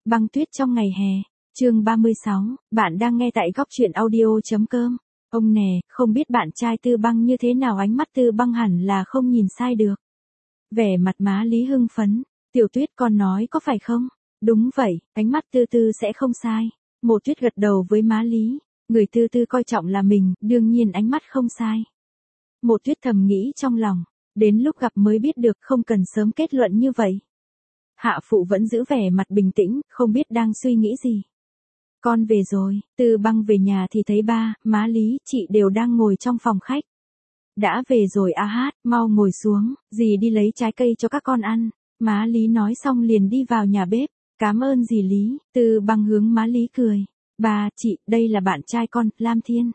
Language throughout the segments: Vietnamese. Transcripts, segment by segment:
Băng tuyết trong ngày hè, chương 36, bạn đang nghe tại góc truyện audio.com. Ông nè, không biết bạn trai Tư Băng như thế nào, ánh mắt Tư Băng hẳn là không nhìn sai được. Vẻ mặt má Lý hưng phấn, Tiểu Tuyết con nói có phải không? Đúng vậy, ánh mắt Tư Tư sẽ không sai. Mộ Tuyết gật đầu với má Lý, người Tư Tư coi trọng là mình, đương nhiên ánh mắt không sai. Mộ Tuyết thầm nghĩ trong lòng, đến lúc gặp mới biết được, không cần sớm kết luận như vậy. Hạ Phụ vẫn giữ vẻ mặt bình tĩnh, không biết đang suy nghĩ gì. Con về rồi, Tư Băng về nhà thì thấy ba, má Lý, chị đều đang ngồi trong phòng khách. Đã về rồi à hát, mau ngồi xuống, dì đi lấy trái cây cho các con ăn. Má Lý nói xong liền đi vào nhà bếp. Cảm ơn dì Lý, Tư Băng hướng má Lý cười. Bà, chị, đây là bạn trai con, Lam Thiên.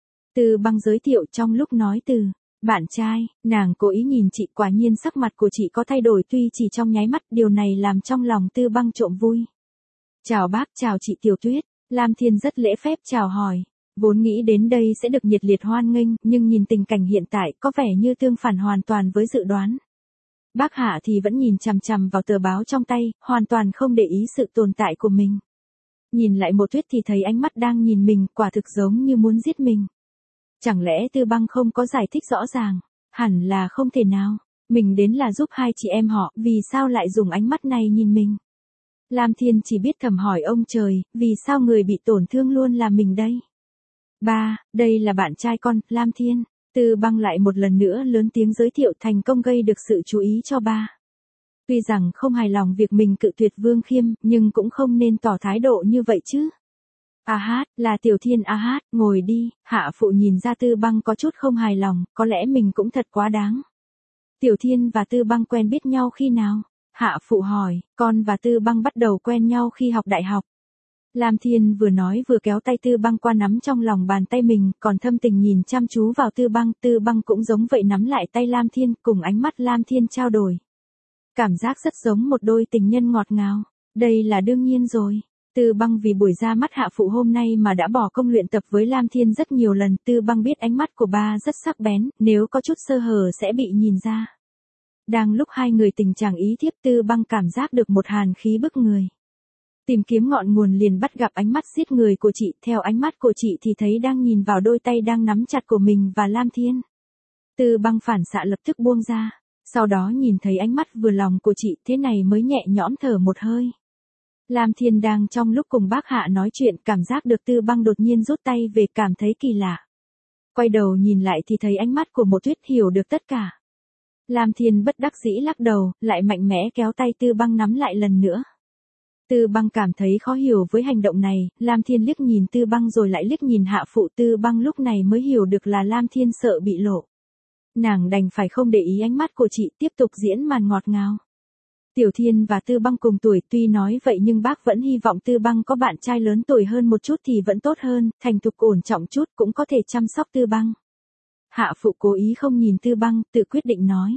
Tư Băng giới thiệu trong lúc nói từ bạn trai, nàng cố ý nhìn chị, quả nhiên sắc mặt của chị có thay đổi tuy chỉ trong nháy mắt, điều này làm trong lòng Tư Băng trộm vui. Chào bác, chào chị Tiểu Tuyết. Lam Thiên rất lễ phép chào hỏi. Vốn nghĩ đến đây sẽ được nhiệt liệt hoan nghênh, nhưng nhìn tình cảnh hiện tại có vẻ như tương phản hoàn toàn với dự đoán. Bác Hạ thì vẫn nhìn chằm chằm vào tờ báo trong tay, hoàn toàn không để ý sự tồn tại của mình. Nhìn lại Mộ Tuyết thì thấy ánh mắt đang nhìn mình, quả thực giống như muốn giết mình. Chẳng lẽ Tư Băng không có giải thích rõ ràng? Hẳn là không thể nào. Mình đến là giúp hai chị em họ, vì sao lại dùng ánh mắt này nhìn mình? Lam Thiên chỉ biết thầm hỏi ông trời, vì sao người bị tổn thương luôn là mình đây? Ba, đây là bạn trai con, Lam Thiên. Tư Băng lại một lần nữa lớn tiếng giới thiệu, thành công gây được sự chú ý cho ba. Tuy rằng không hài lòng việc mình cự tuyệt Vương Khiêm, nhưng cũng không nên tỏ thái độ như vậy chứ. A hát, là Tiểu Thiên. A hát, ngồi đi. Hạ Phụ nhìn ra Tư Băng có chút không hài lòng, có lẽ mình cũng thật quá đáng. Tiểu Thiên và Tư Băng quen biết nhau khi nào? Hạ Phụ hỏi, con và Tư Băng bắt đầu quen nhau khi học đại học. Lam Thiên vừa nói vừa kéo tay Tư Băng qua nắm trong lòng bàn tay mình, còn thâm tình nhìn chăm chú vào Tư Băng cũng giống vậy nắm lại tay Lam Thiên, cùng ánh mắt Lam Thiên trao đổi. Cảm giác rất giống một đôi tình nhân ngọt ngào. Đây là đương nhiên rồi. Tư Băng vì buổi ra mắt Hạ Phụ hôm nay mà đã bỏ công luyện tập với Lam Thiên rất nhiều lần. Tư Băng biết ánh mắt của ba rất sắc bén, nếu có chút sơ hở sẽ bị nhìn ra. Đang lúc hai người tình trạng ý thiếp, Tư Băng cảm giác được một hàn khí bức người. Tìm kiếm ngọn nguồn liền bắt gặp ánh mắt giết người của chị, theo ánh mắt của chị thì thấy đang nhìn vào đôi tay đang nắm chặt của mình và Lam Thiên. Tư Băng phản xạ lập tức buông ra, sau đó nhìn thấy ánh mắt vừa lòng của chị, thế này mới nhẹ nhõm thở một hơi. Lam Thiên đang trong lúc cùng bác Hạ nói chuyện, cảm giác được Tư Băng đột nhiên rút tay về, cảm thấy kỳ lạ. Quay đầu nhìn lại thì thấy ánh mắt của Mộ Tuyết, hiểu được tất cả. Lam Thiên bất đắc dĩ lắc đầu, lại mạnh mẽ kéo tay Tư Băng nắm lại lần nữa. Tư Băng cảm thấy khó hiểu với hành động này, Lam Thiên liếc nhìn Tư Băng rồi lại liếc nhìn Hạ Phụ. Tư Băng lúc này mới hiểu được là Lam Thiên sợ bị lộ. Nàng đành phải không để ý ánh mắt của chị, tiếp tục diễn màn ngọt ngào. Tiểu Thiên và Tư Băng cùng tuổi, tuy nói vậy nhưng bác vẫn hy vọng Tư Băng có bạn trai lớn tuổi hơn một chút thì vẫn tốt hơn, thành thục ổn trọng chút cũng có thể chăm sóc Tư Băng. Hạ Phụ cố ý không nhìn Tư Băng, tự quyết định nói.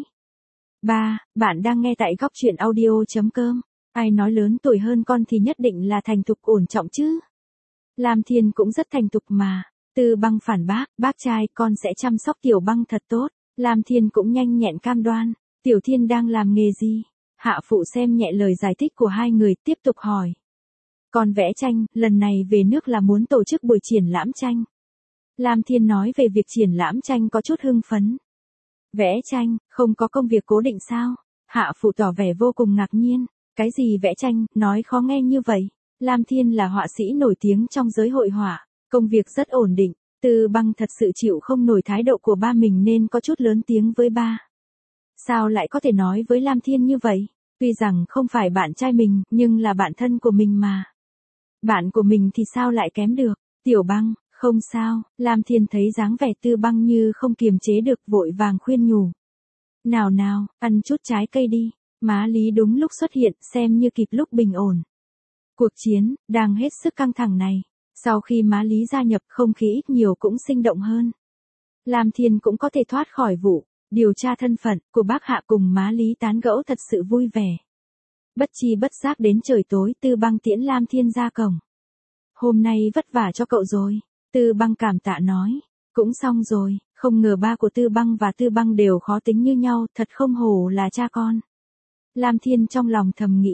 Ba, bạn đang nghe tại góc truyện audio.com. Ai nói lớn tuổi hơn con thì nhất định là thành thục ổn trọng chứ? Lam Thiên cũng rất thành thục mà. Tư Băng phản bác trai, con sẽ chăm sóc Tiểu Băng thật tốt. Lam Thiên cũng nhanh nhẹn cam đoan. Tiểu Thiên đang làm nghề gì? Hạ Phụ xem nhẹ lời giải thích của hai người, tiếp tục hỏi. Con vẽ tranh, lần này về nước là muốn tổ chức buổi triển lãm tranh. Lam Thiên nói về việc triển lãm tranh có chút hưng phấn. Vẽ tranh, không có công việc cố định sao? Hạ Phụ tỏ vẻ vô cùng ngạc nhiên. Cái gì vẽ tranh, nói khó nghe như vậy? Lam Thiên là họa sĩ nổi tiếng trong giới hội họa, công việc rất ổn định. Tư Băng thật sự chịu không nổi thái độ của ba mình nên có chút lớn tiếng với ba. Sao lại có thể nói với Lam Thiên như vậy? Tuy rằng không phải bạn trai mình, nhưng là bạn thân của mình mà. Bạn của mình thì sao lại kém được? Tiểu Băng, không sao. Lam Thiên thấy dáng vẻ Tư Băng như không kiềm chế được, vội vàng khuyên nhủ. Nào, ăn chút trái cây đi. Má Lý đúng lúc xuất hiện, xem như kịp lúc bình ổn. Cuộc chiến đang hết sức căng thẳng này, sau khi má Lý gia nhập, không khí ít nhiều cũng sinh động hơn. Lam Thiên cũng có thể thoát khỏi vụ điều tra thân phận của bác Hạ, cùng má Lý tán gẫu thật sự vui vẻ. Bất chi bất giác đến trời tối, Tư Băng tiễn Lam Thiên ra cổng. Hôm nay vất vả cho cậu rồi. Tư Băng cảm tạ nói. Cũng xong rồi, không ngờ ba của Tư Băng và Tư Băng đều khó tính như nhau, thật không hổ là cha con. Lam Thiên trong lòng thầm nghĩ.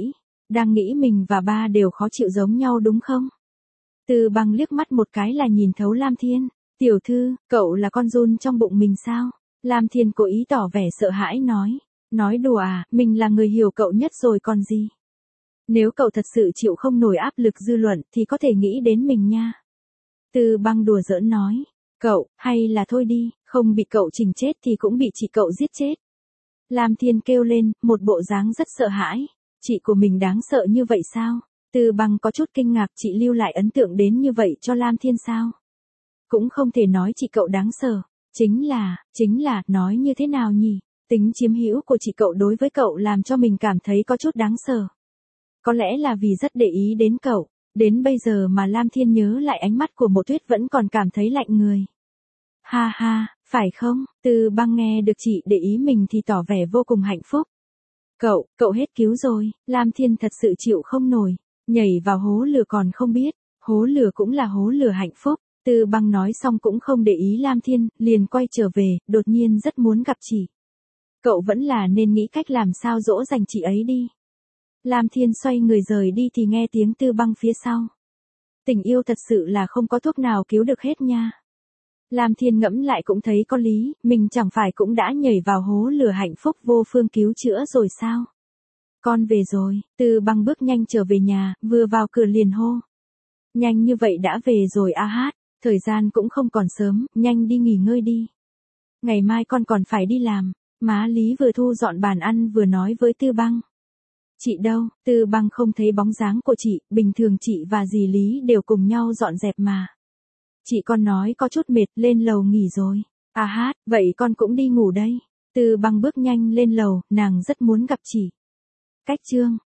Đang nghĩ mình và ba đều khó chịu giống nhau đúng không? Tư Băng liếc mắt một cái là nhìn thấu Lam Thiên. Tiểu thư, cậu là con giun trong bụng mình sao? Lam Thiên cố ý tỏ vẻ sợ hãi nói. Nói đùa à, mình là người hiểu cậu nhất rồi còn gì. Nếu cậu thật sự chịu không nổi áp lực dư luận thì có thể nghĩ đến mình nha. Tư Băng đùa giỡn nói. Cậu, hay là thôi đi, không bị cậu chỉnh chết thì cũng bị chị cậu giết chết. Lam Thiên kêu lên, một bộ dáng rất sợ hãi. Chị của mình đáng sợ như vậy sao? Tư Băng có chút kinh ngạc, chị lưu lại ấn tượng đến như vậy cho Lam Thiên sao? Cũng không thể nói chị cậu đáng sợ. Chính là, nói như thế nào nhỉ? Tính chiếm hữu của chị cậu đối với cậu làm cho mình cảm thấy có chút đáng sợ. Có lẽ là vì rất để ý đến cậu. Đến bây giờ mà Lam Thiên nhớ lại ánh mắt của Mộ Tuyết vẫn còn cảm thấy lạnh người. Ha ha, phải không? Tư Băng nghe được chị để ý mình thì tỏ vẻ vô cùng hạnh phúc. Cậu hết cứu rồi. Lam Thiên thật sự chịu không nổi. Nhảy vào hố lửa còn không biết. Hố lửa cũng là hố lửa hạnh phúc. Tư Băng nói xong cũng không để ý Lam Thiên, liền quay trở về, đột nhiên rất muốn gặp chị. Cậu vẫn là nên nghĩ cách làm sao dỗ dành chị ấy đi. Lam Thiên xoay người rời đi thì nghe tiếng Tư Băng phía sau. Tình yêu thật sự là không có thuốc nào cứu được hết nha. Lam Thiên ngẫm lại cũng thấy có lý, mình chẳng phải cũng đã nhảy vào hố lửa hạnh phúc vô phương cứu chữa rồi sao? Con về rồi, Tư Băng bước nhanh trở về nhà, vừa vào cửa liền hô. Nhanh như vậy đã về rồi a hát, thời gian cũng không còn sớm, nhanh đi nghỉ ngơi đi. Ngày mai con còn phải đi làm, má Lý vừa thu dọn bàn ăn vừa nói với Tư Băng. Chị đâu? Tư Băng không thấy bóng dáng của chị, bình thường chị và dì Lý đều cùng nhau dọn dẹp mà. Chị con nói có chút mệt, lên lầu nghỉ rồi. À hát, vậy con cũng đi ngủ đây. Tư Băng bước nhanh lên lầu, nàng rất muốn gặp chị. Cách chương